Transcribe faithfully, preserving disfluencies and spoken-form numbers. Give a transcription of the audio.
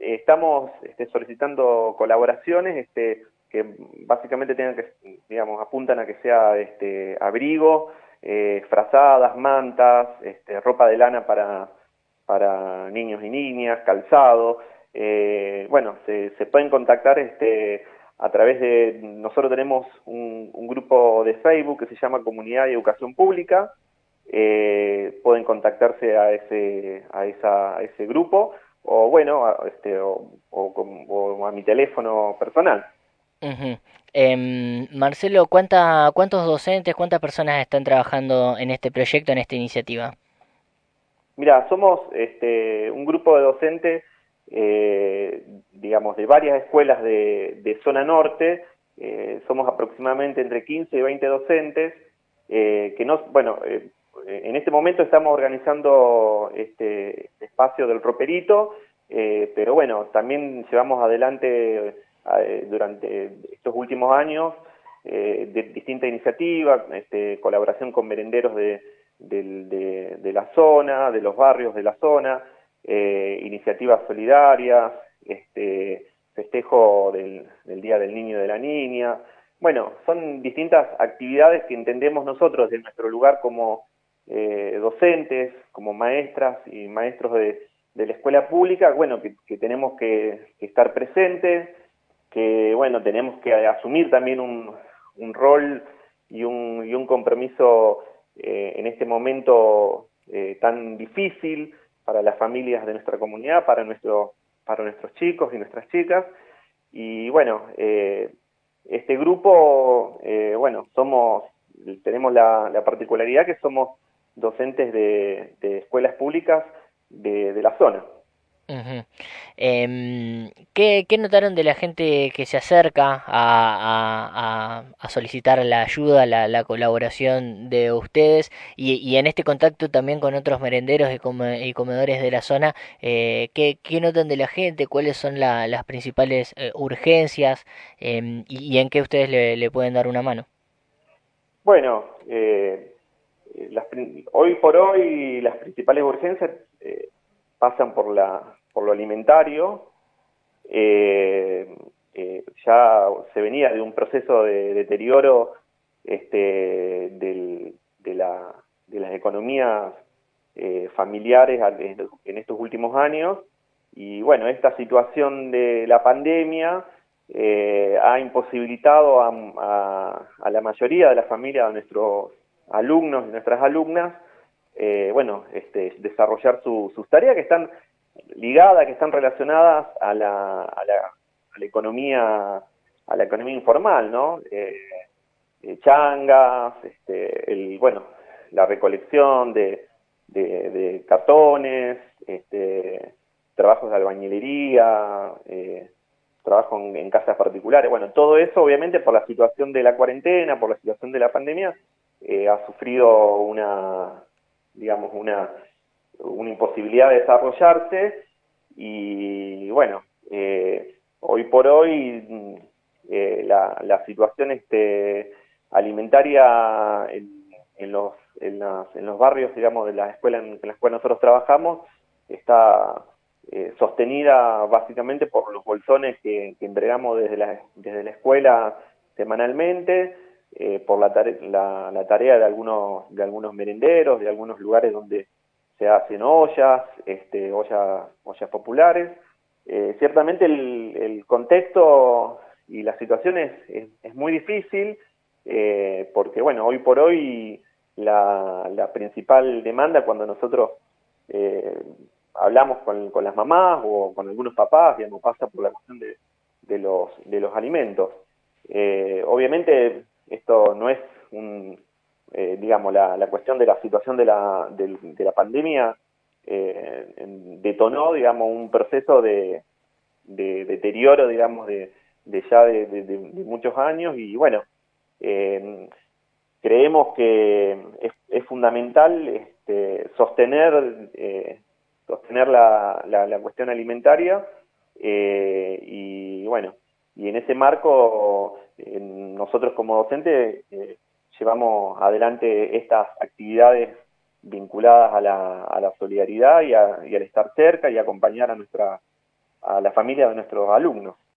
eh, estamos este, solicitando colaboraciones este, que básicamente tengan que, digamos, apuntan a que sea este, abrigo, eh, frazadas, mantas, este, ropa de lana para, para niños y niñas, calzado. Eh, bueno, se, se pueden contactar este, a través de, nosotros tenemos un, un grupo de Facebook que se llama Comunidad y Educación Pública. Eh, pueden contactarse a ese, a esa, a ese grupo, o bueno, a, este, o, o, con- o a mi teléfono personal. Ujú. Em, Marcelo, ¿cuánta, cuántos docentes, cuántas personas están trabajando en este proyecto, en esta iniciativa? Mira, somos este, un grupo de docentes, eh, digamos, de varias escuelas de, de zona norte. Eh, somos aproximadamente entre quince y veinte docentes, eh, que no, bueno, eh, en este momento estamos organizando este espacio del roperito, eh, pero bueno, también llevamos adelante eh, durante estos últimos años eh, de distintas iniciativas, este, colaboración con merenderos de del- de, de la zona, de los barrios de la zona, eh, iniciativas solidarias, este, festejo del, del Día del Niño y de la Niña. Bueno, son distintas actividades que entendemos nosotros de nuestro lugar como eh, docentes, como maestras y maestros de, de la escuela pública, bueno, que, que tenemos que, que estar presentes, que bueno, tenemos que asumir también un, un rol y un, y un compromiso eh, en este momento eh, tan difícil para las familias de nuestra comunidad, para, nuestro, para nuestros chicos y nuestras chicas. Y bueno, eh, este grupo, eh, bueno, somos, tenemos la, la particularidad que somos docentes de, de escuelas públicas de, de la zona. Ujú. Em, ¿qué, qué notaron de la gente que se acerca a, a- a- a solicitar la ayuda, la, la colaboración de ustedes y, y en este contacto también con otros merenderos y, come- y comedores de la zona? Eh, ¿qué, qué notan de la gente? ¿Cuáles son la- las principales eh, urgencias? Em, y, y en qué ustedes le, le pueden dar una mano? Bueno, eh, las, hoy por hoy las principales urgencias eh, pasan por, la, por lo alimentario. Eh, eh, ya se venía de un proceso de deterioro este, del, de, la, de las economías eh, familiares en estos últimos años y bueno, esta situación de la pandemia eh, ha imposibilitado a, a, a la mayoría de las familias, a nuestros alumnos y nuestras alumnas, eh, bueno, este, desarrollar su, sus tareas que están ligadas, que están relacionadas a la, a la, a la economía, a la economía informal, ¿no? Eh, eh, changas, este, el, bueno, la recolección de, de, de cartones, este, trabajos de albañilería, eh, trabajo en, en casas particulares. Bueno, todo eso obviamente por la situación de la cuarentena, por la situación de la pandemia, eh, ha sufrido una, digamos, una, una imposibilidad de desarrollarse y bueno, eh, hoy por hoy eh, la, la situación este, alimentaria en, en, los, en, las, en los barrios, digamos, de la escuela en, en la cual nosotros trabajamos está eh, sostenida básicamente por los bolsones que, que entregamos desde la, desde la escuela semanalmente, eh, por la, tare la, la tarea de algunos, de algunos merenderos, de algunos lugares donde se hacen ollas, este, ollas, ollas populares. Eh, ciertamente el, el contexto y la situación es, es, es muy difícil, eh, porque bueno, hoy por hoy la, la principal demanda cuando nosotros eh, hablamos con, con las mamás o con algunos papás, digamos, pasa por la cuestión de, de, los, de los alimentos. Eh, obviamente esto no es un, eh, digamos, la, la cuestión de la situación de la, de, de la pandemia eh, detonó, digamos, un proceso de, de deterioro, digamos, de, de ya de, de, de, muchos años y bueno, eh, creemos que es, es fundamental este, sostener, eh, sostener la, la, la, cuestión alimentaria eh, y bueno, y en ese marco eh, nosotros como docentes eh, llevamos adelante estas actividades vinculadas a la, a la solidaridad y, a, y al estar cerca y acompañar a nuestra a la familia de nuestros alumnos.